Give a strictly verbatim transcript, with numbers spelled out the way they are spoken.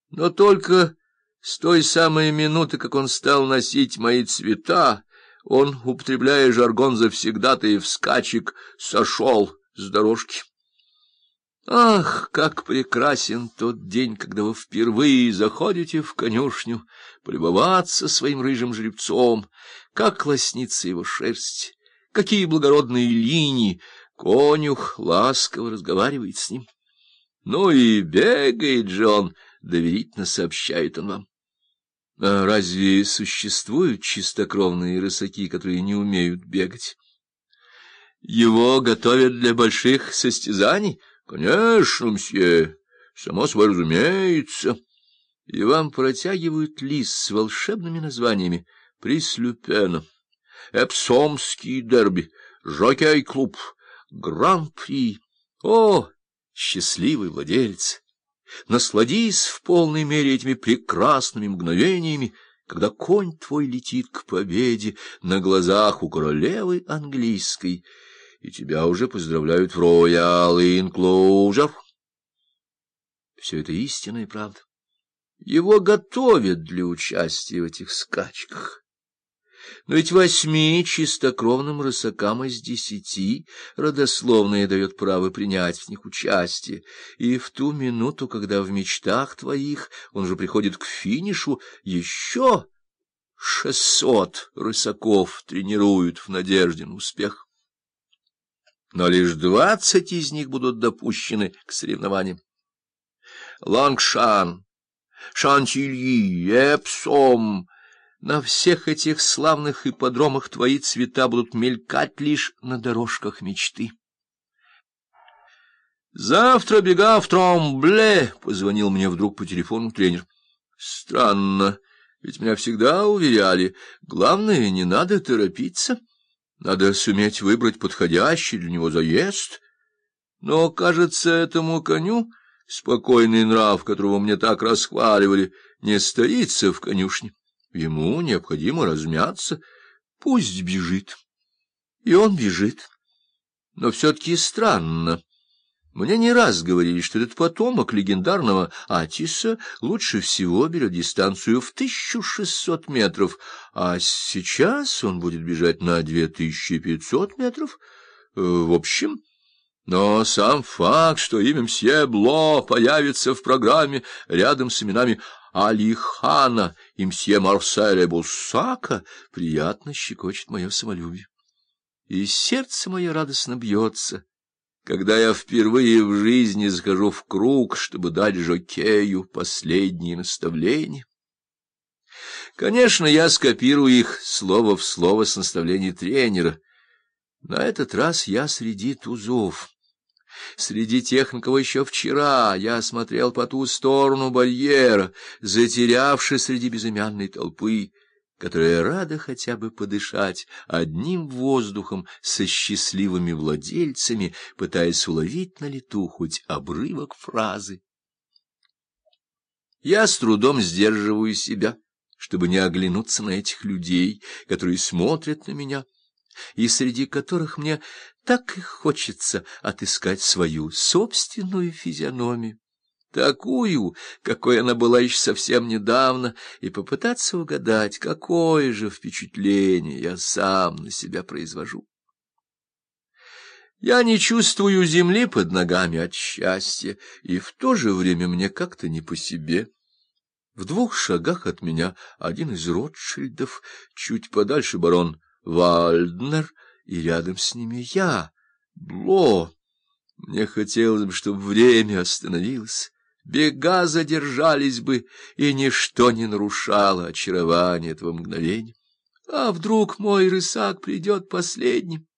Но только с той самой минуты, как он стал носить мои цвета, он, употребляя жаргон завсегдатаев скачек, сошел с дорожки. Ах, как прекрасен тот день, когда вы впервые заходите в конюшню полюбоваться своим рыжим жеребцом, как лоснится его шерсть, какие благородные линии, конюх ласково разговаривает с ним. Ну и бегает же он, доверительно сообщает он вам. А разве существуют чистокровные рысаки, которые не умеют бегать? Его готовят для больших состязаний? Конечно, мсье, само собой разумеется. И вам протягивают лист с волшебными названиями: Прислюпена, Эпсомский дерби, Жокей-клуб, Гран-при. О, счастливый владелец! Насладись в полной мере этими прекрасными мгновениями, когда конь твой летит к победе на глазах у королевы английской, и тебя уже поздравляют в Роял Инклоужер. Все это истинная правда. Его готовят для участия в этих скачках. Но ведь восьми чистокровным рысакам из десяти родословная дает право принять в них участие, и в ту минуту, когда в мечтах твоих он же приходит к финишу, еще шестьсот рысаков тренируют в надежде на успех. Но лишь двадцать из них будут допущены к соревнованиям. Лангшан, Шантильи, Эпсом — на всех этих славных ипподромах твои цвета будут мелькать лишь на дорожках мечты. Завтра бега в Тромбле, — позвонил мне вдруг по телефону тренер. Странно, ведь меня всегда уверяли, главное, не надо торопиться, надо суметь выбрать подходящий для него заезд. Но, кажется, этому коню спокойный нрав, которого мне так расхваливали, не стоится в конюшне. Ему необходимо размяться, пусть бежит. И он бежит. Но все-таки странно. Мне не раз говорили, что этот потомок легендарного Атиса лучше всего берет дистанцию в тысячу шестьсот метров, а сейчас он будет бежать на две тысячи пятьсот метров. В общем... Но сам факт, что имя мсье Бло появится в программе рядом с именами Алихана и мсье Марселя Буссака, приятно щекочет мое самолюбие. И сердце мое радостно бьется, когда я впервые в жизни захожу в круг, чтобы дать жокею последние наставления. Конечно, я скопирую их слово в слово с наставлений тренера. На этот раз я среди тузов, среди тех, на кого еще вчера я смотрел по ту сторону барьера, затерявшись среди безымянной толпы, которая рада хотя бы подышать одним воздухом со счастливыми владельцами, пытаясь уловить на лету хоть обрывок фразы. Я с трудом сдерживаю себя, чтобы не оглянуться на этих людей, которые смотрят на меня, и среди которых мне так и хочется отыскать свою собственную физиономию, такую, какой она была еще совсем недавно, и попытаться угадать, какое же впечатление я сам на себя произвожу. Я не чувствую земли под ногами от счастья, и в то же время мне как-то не по себе. В двух шагах от меня один из Ротшильдов, чуть подальше барон Вальднер, и рядом с ними я, Бло. Мне хотелось бы, чтобы время остановилось, бега задержались бы, и ничто не нарушало очарование этого мгновения. А вдруг мой рысак придет последним?